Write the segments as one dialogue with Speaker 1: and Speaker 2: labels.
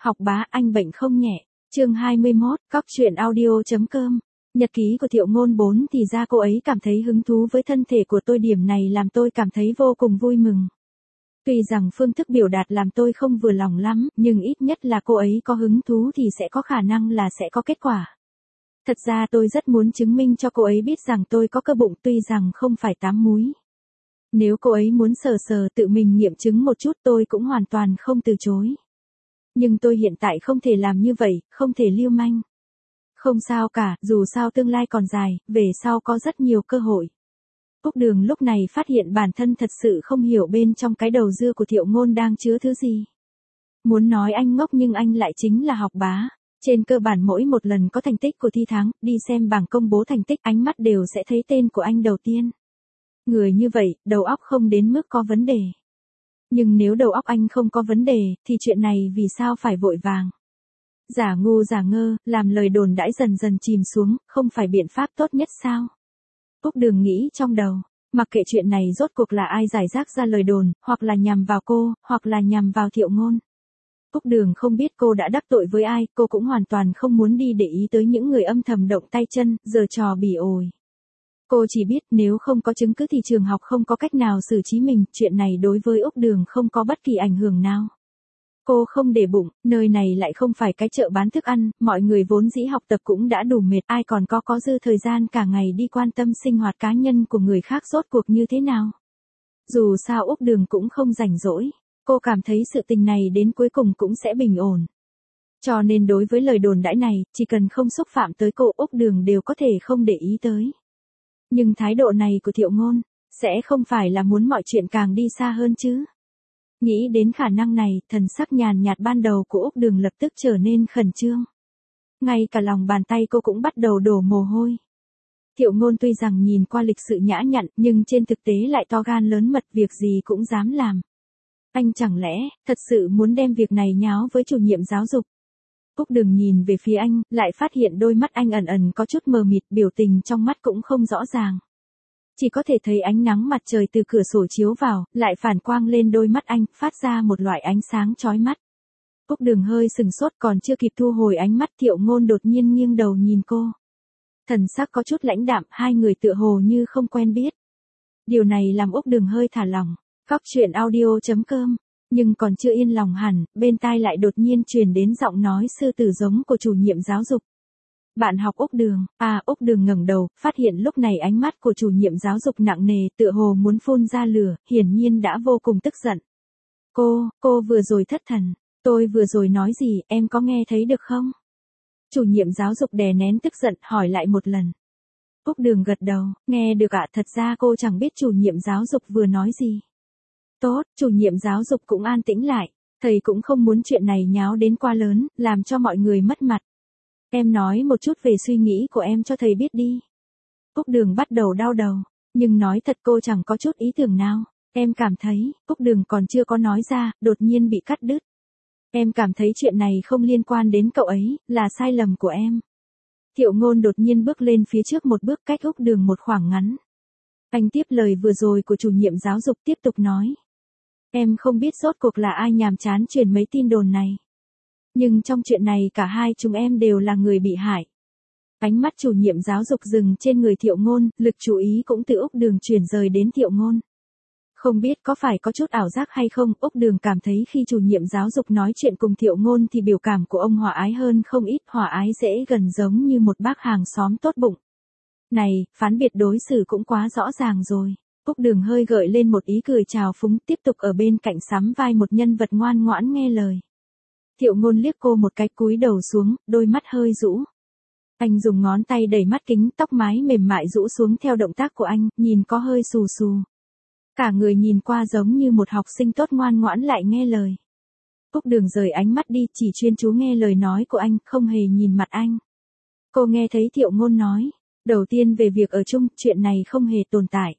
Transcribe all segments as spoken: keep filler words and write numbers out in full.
Speaker 1: Học bá anh bệnh không nhẹ. Chương hai mươi mốt, cóc truyện audio.com. Nhật ký của Thiệu Ngôn bốn thì ra cô ấy cảm thấy hứng thú với thân thể của tôi, điểm này làm tôi cảm thấy vô cùng vui mừng. Tuy rằng phương thức biểu đạt làm tôi không vừa lòng lắm, nhưng ít nhất là cô ấy có hứng thú thì sẽ có khả năng là sẽ có kết quả. Thật ra tôi rất muốn chứng minh cho cô ấy biết rằng tôi có cơ bụng, tuy rằng không phải tám múi. Nếu cô ấy muốn sờ sờ tự mình nghiệm chứng một chút tôi cũng hoàn toàn không từ chối. Nhưng tôi hiện tại không thể làm như vậy, không thể lưu manh. Không sao cả, dù sao tương lai còn dài, về sau có rất nhiều cơ hội. Úc Đường lúc này phát hiện bản thân thật sự không hiểu bên trong cái đầu dưa của Thiệu Ngôn đang chứa thứ gì. Muốn nói anh ngốc nhưng anh lại chính là học bá. Trên cơ bản mỗi một lần có thành tích của thi tháng, đi xem bảng công bố thành tích ánh mắt đều sẽ thấy tên của anh đầu tiên. Người như vậy, đầu óc không đến mức có vấn đề. Nhưng nếu đầu óc anh không có vấn đề, thì chuyện này vì sao phải vội vàng? Giả ngu giả ngơ, làm lời đồn đãi dần dần chìm xuống, không phải biện pháp tốt nhất sao? Úc Đường nghĩ trong đầu, mặc kệ chuyện này rốt cuộc là ai giải rác ra lời đồn, hoặc là nhằm vào cô, hoặc là nhằm vào Thiệu Ngôn. Úc Đường không biết cô đã đắc tội với ai, cô cũng hoàn toàn không muốn đi để ý tới những người âm thầm động tay chân, giở trò bỉ ổi. Cô chỉ biết nếu không có chứng cứ thì trường học không có cách nào xử trí mình, chuyện này đối với Úc Đường không có bất kỳ ảnh hưởng nào. Cô không để bụng, nơi này lại không phải cái chợ bán thức ăn, mọi người vốn dĩ học tập cũng đã đủ mệt, ai còn có có dư thời gian cả ngày đi quan tâm sinh hoạt cá nhân của người khác rốt cuộc như thế nào. Dù sao Úc Đường cũng không rảnh rỗi, cô cảm thấy sự tình này đến cuối cùng cũng sẽ bình ổn. Cho nên đối với lời đồn đãi này, chỉ cần không xúc phạm tới cô, Úc Đường đều có thể không để ý tới. Nhưng thái độ này của Thiệu Ngôn, sẽ không phải là muốn mọi chuyện càng đi xa hơn chứ. Nghĩ đến khả năng này, thần sắc nhàn nhạt ban đầu của Úc Đường lập tức trở nên khẩn trương. Ngay cả lòng bàn tay cô cũng bắt đầu đổ mồ hôi. Thiệu Ngôn tuy rằng nhìn qua lịch sự nhã nhặn, nhưng trên thực tế lại to gan lớn mật, việc gì cũng dám làm. Anh chẳng lẽ, thật sự muốn đem việc này nháo với chủ nhiệm giáo dục? Úc Đường nhìn về phía anh, lại phát hiện đôi mắt anh ẩn ẩn có chút mờ mịt, biểu tình trong mắt cũng không rõ ràng. Chỉ có thể thấy ánh nắng mặt trời từ cửa sổ chiếu vào, lại phản quang lên đôi mắt anh, phát ra một loại ánh sáng chói mắt. Úc Đường hơi sừng sốt, còn chưa kịp thu hồi ánh mắt, Thiệu Ngôn đột nhiên nghiêng đầu nhìn cô. Thần sắc có chút lãnh đạm, hai người tựa hồ như không quen biết. Điều này làm Úc Đường hơi thả lỏng. Cóc truyện audio.com. Nhưng còn chưa yên lòng hẳn, bên tai lại đột nhiên truyền đến giọng nói sư tử giống của chủ nhiệm giáo dục. Bạn học Úc Đường, à Úc Đường ngẩng đầu, phát hiện lúc này ánh mắt của chủ nhiệm giáo dục nặng nề, tựa hồ muốn phun ra lửa, hiển nhiên đã vô cùng tức giận. Cô, cô vừa rồi thất thần, tôi vừa rồi nói gì, em có nghe thấy được không? Chủ nhiệm giáo dục đè nén tức giận, hỏi lại một lần. Úc Đường gật đầu, nghe được ạ, thật ra cô chẳng biết chủ nhiệm giáo dục vừa nói gì. Tốt, chủ nhiệm giáo dục cũng an tĩnh lại, thầy cũng không muốn chuyện này nháo đến quá lớn, làm cho mọi người mất mặt. Em nói một chút về suy nghĩ của em cho thầy biết đi. Úc Đường bắt đầu đau đầu, nhưng nói thật cô chẳng có chút ý tưởng nào. Em cảm thấy, Úc Đường còn chưa có nói ra, đột nhiên bị cắt đứt. Em cảm thấy chuyện này không liên quan đến cậu ấy, là sai lầm của em. Thiệu Ngôn đột nhiên bước lên phía trước một bước, cách Úc Đường một khoảng ngắn. Anh tiếp lời vừa rồi của chủ nhiệm giáo dục, tiếp tục nói. Em không biết rốt cuộc là ai nhàm chán truyền mấy tin đồn này. Nhưng trong chuyện này cả hai chúng em đều là người bị hại. Ánh mắt chủ nhiệm giáo dục dừng trên người Thiệu Ngôn, lực chú ý cũng từ Úc Đường chuyển rời đến Thiệu Ngôn. Không biết có phải có chút ảo giác hay không, Úc Đường cảm thấy khi chủ nhiệm giáo dục nói chuyện cùng Thiệu Ngôn thì biểu cảm của ông hòa ái hơn không ít, hòa ái dễ gần giống như một bác hàng xóm tốt bụng. Này, phán biệt đối xử cũng quá rõ ràng rồi. Úc Đường hơi gợi lên một ý cười trào phúng, tiếp tục ở bên cạnh sắm vai một nhân vật ngoan ngoãn nghe lời. Thiệu Ngôn liếc cô một cái, cúi đầu xuống, đôi mắt hơi rũ. Anh dùng ngón tay đẩy mắt kính, tóc mái mềm mại rũ xuống theo động tác của anh, nhìn có hơi xù xù. Cả người nhìn qua giống như một học sinh tốt ngoan ngoãn lại nghe lời. Úc Đường rời ánh mắt đi, chỉ chuyên chú nghe lời nói của anh, không hề nhìn mặt anh. Cô nghe thấy Thiệu Ngôn nói, đầu tiên về việc ở chung, chuyện này không hề tồn tại.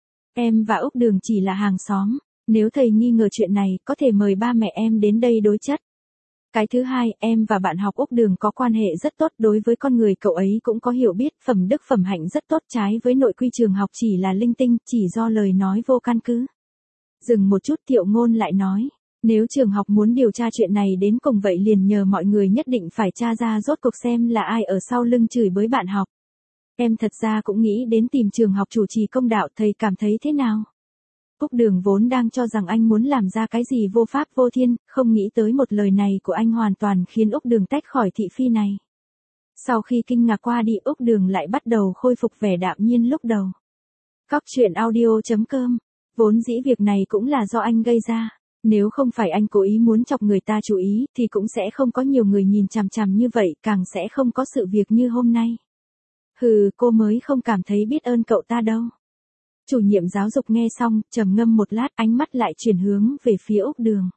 Speaker 1: Em và Úc Đường chỉ là hàng xóm, nếu thầy nghi ngờ chuyện này, có thể mời ba mẹ em đến đây đối chất. Cái thứ hai, em và bạn học Úc Đường có quan hệ rất tốt, đối với con người cậu ấy cũng có hiểu biết, phẩm đức phẩm hạnh rất tốt, trái với nội quy trường học chỉ là linh tinh, chỉ do lời nói vô căn cứ. Dừng một chút, Thiệu Ngôn lại nói, Nếu trường học muốn điều tra chuyện này đến cùng vậy liền nhờ mọi người nhất định phải tra ra rốt cuộc xem là ai ở sau lưng chửi bới bạn học. Em thật ra cũng nghĩ đến tìm trường học chủ trì công đạo, thầy cảm thấy thế nào? Úc Đường vốn đang cho rằng anh muốn làm ra cái gì vô pháp vô thiên, không nghĩ tới một lời này của anh hoàn toàn khiến Úc Đường tách khỏi thị phi này. Sau khi kinh ngạc qua đi, Úc Đường lại bắt đầu khôi phục vẻ đạm nhiên lúc đầu. Cóc truyện audio chấm com. Vốn dĩ việc này cũng là do anh gây ra. Nếu không phải anh cố ý muốn chọc người ta chú ý thì cũng sẽ không có nhiều người nhìn chằm chằm như vậy, càng sẽ không có sự việc như hôm nay. Hừ, cô mới không cảm thấy biết ơn cậu ta đâu. Chủ nhiệm giáo dục nghe xong, trầm ngâm một lát, ánh mắt lại chuyển hướng về phía Úc Đường.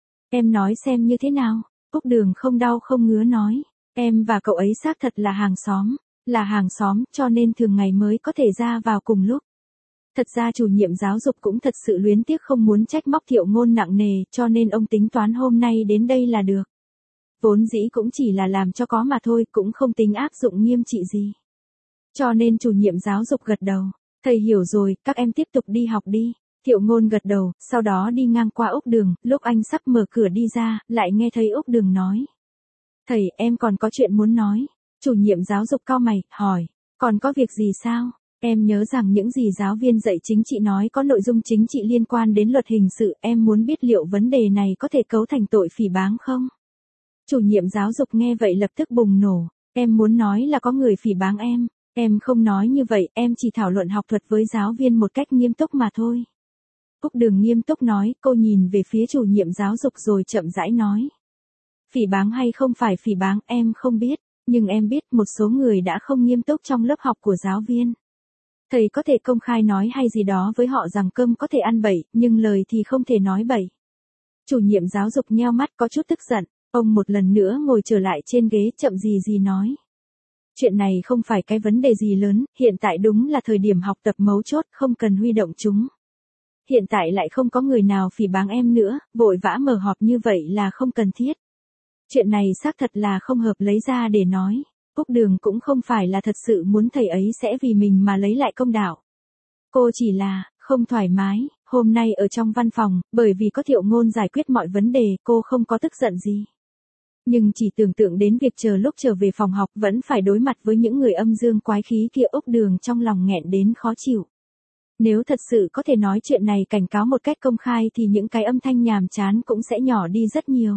Speaker 1: Em nói xem như thế nào? Úc Đường không đau không ngứa nói. Em và cậu ấy xác thật là hàng xóm. Là hàng xóm, cho nên thường ngày mới có thể ra vào cùng lúc. Thật ra chủ nhiệm giáo dục cũng thật sự luyến tiếc không muốn trách móc Thiệu Ngôn nặng nề, cho nên ông tính toán hôm nay đến đây là được. Vốn dĩ cũng chỉ là làm cho có mà thôi, cũng không tính áp dụng nghiêm trị gì. Cho nên chủ nhiệm giáo dục gật đầu. Thầy hiểu rồi, các em tiếp tục đi học đi. Thiệu Ngôn gật đầu, sau đó đi ngang qua Úc Đường, lúc anh sắp mở cửa đi ra, lại nghe thấy Úc Đường nói. Thầy, em còn có chuyện muốn nói. Chủ nhiệm giáo dục cau mày, hỏi, còn có việc gì sao? Em nhớ rằng những gì giáo viên dạy chính trị nói có nội dung chính trị liên quan đến luật hình sự, em muốn biết liệu vấn đề này có thể cấu thành tội phỉ báng không? Chủ nhiệm giáo dục nghe vậy lập tức bùng nổ, em muốn nói là có người phỉ báng em, em không nói như vậy, em chỉ thảo luận học thuật với giáo viên một cách nghiêm túc mà thôi. Úc Đường nghiêm túc nói, cô nhìn về phía chủ nhiệm giáo dục rồi chậm rãi nói. Phỉ báng hay không phải phỉ báng em không biết, nhưng em biết một số người đã không nghiêm túc trong lớp học của giáo viên. Thầy có thể công khai nói hay gì đó với họ rằng cơm có thể ăn bậy, nhưng lời thì không thể nói bậy. Chủ nhiệm giáo dục nheo mắt có chút tức giận, ông một lần nữa ngồi trở lại trên ghế chậm gì gì nói. Chuyện này không phải cái vấn đề gì lớn, hiện tại đúng là thời điểm học tập mấu chốt, không cần huy động chúng. Hiện tại lại không có người nào phỉ báng em nữa, vội vã mở họp như vậy là không cần thiết. Chuyện này xác thật là không hợp lấy ra để nói. Úc Đường cũng không phải là thật sự muốn thầy ấy sẽ vì mình mà lấy lại công đạo. Cô chỉ là, không thoải mái, hôm nay ở trong văn phòng, bởi vì có Thiệu Ngôn giải quyết mọi vấn đề, cô không có tức giận gì. Nhưng chỉ tưởng tượng đến việc chờ lúc trở về phòng học vẫn phải đối mặt với những người âm dương quái khí kia, Úc Đường trong lòng nghẹn đến khó chịu. Nếu thật sự có thể nói chuyện này cảnh cáo một cách công khai thì những cái âm thanh nhàm chán cũng sẽ nhỏ đi rất nhiều.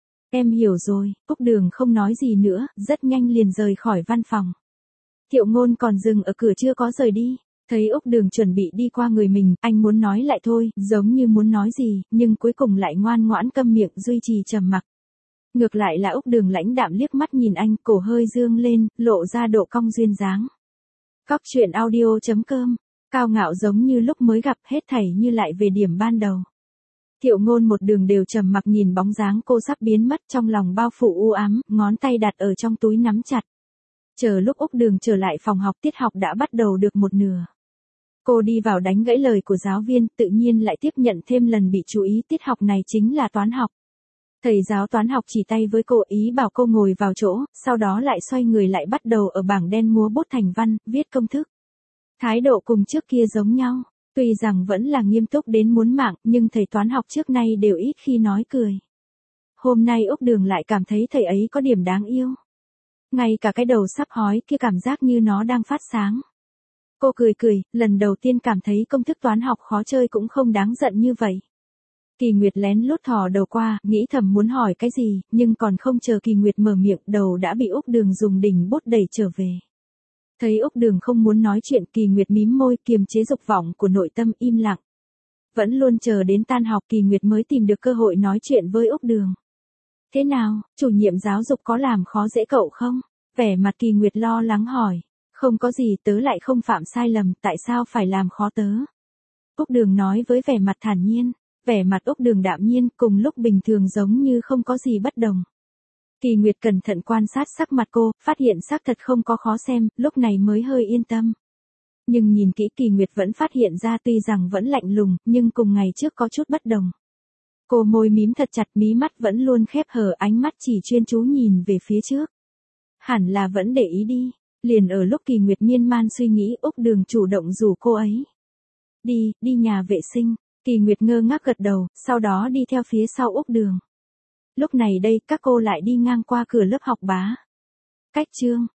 Speaker 1: Em hiểu rồi, Úc Đường không nói gì nữa, rất nhanh liền rời khỏi văn phòng. Thiệu Ngôn còn dừng ở cửa chưa có rời đi, thấy Úc Đường chuẩn bị đi qua người mình, anh muốn nói lại thôi, giống như muốn nói gì, nhưng cuối cùng lại ngoan ngoãn câm miệng duy trì trầm mặc. Ngược lại là Úc Đường lãnh đạm liếc mắt nhìn anh, cổ hơi dương lên, lộ ra độ cong duyên dáng. Cóc truyện audio chấm com, cao ngạo giống như lúc mới gặp, hết thảy như lại về điểm ban đầu. Thiệu Ngôn một đường đều trầm mặc nhìn bóng dáng cô sắp biến mất, trong lòng bao phủ u ám, ngón tay đặt ở trong túi nắm chặt. Chờ lúc Úc Đường trở lại phòng học, tiết học đã bắt đầu được một nửa. Cô đi vào đánh gãy lời của giáo viên, tự nhiên lại tiếp nhận thêm lần bị chú ý, tiết học này chính là toán học. Thầy giáo toán học chỉ tay với cô, ý bảo cô ngồi vào chỗ, sau đó lại xoay người lại bắt đầu ở bảng đen múa bút thành văn, viết công thức. Thái độ cùng trước kia giống nhau. Tuy rằng vẫn là nghiêm túc đến muốn mạng, nhưng thầy toán học trước nay đều ít khi nói cười. Hôm nay Úc Đường lại cảm thấy thầy ấy có điểm đáng yêu. Ngay cả cái đầu sắp hói kia cảm giác như nó đang phát sáng. Cô cười cười, lần đầu tiên cảm thấy công thức toán học khó chơi cũng không đáng giận như vậy. Kỳ Nguyệt lén lút thò đầu qua, nghĩ thầm muốn hỏi cái gì, nhưng còn không chờ Kỳ Nguyệt mở miệng, đầu đã bị Úc Đường dùng đỉnh bút đẩy trở về. Thấy Úc Đường không muốn nói chuyện, Kỳ Nguyệt mím môi kiềm chế dục vọng của nội tâm, im lặng. Vẫn luôn chờ đến tan học Kỳ Nguyệt mới tìm được cơ hội nói chuyện với Úc Đường. Thế nào, chủ nhiệm giáo dục có làm khó dễ cậu không? Vẻ mặt Kỳ Nguyệt lo lắng hỏi. Không có gì, tớ lại không phạm sai lầm, tại sao phải làm khó tớ? Úc Đường nói với vẻ mặt thản nhiên. Vẻ mặt Úc Đường đạm nhiên, cùng lúc bình thường giống như không có gì bất đồng. Kỳ Nguyệt cẩn thận quan sát sắc mặt cô, phát hiện xác thật không có khó xem, lúc này mới hơi yên tâm. Nhưng nhìn kỹ Kỳ Nguyệt vẫn phát hiện ra tuy rằng vẫn lạnh lùng, nhưng cùng ngày trước có chút bất đồng. Cô môi mím thật chặt, mí mắt vẫn luôn khép hờ, ánh mắt chỉ chuyên chú nhìn về phía trước. Hẳn là vẫn để ý đi. Liền ở lúc Kỳ Nguyệt miên man suy nghĩ, Úc Đường chủ động rủ cô ấy. Đi, đi nhà vệ sinh. Kỳ Nguyệt ngơ ngác gật đầu, sau đó đi theo phía sau Úc Đường. Lúc này đây, các cô lại đi ngang qua cửa lớp học bá. Cách chương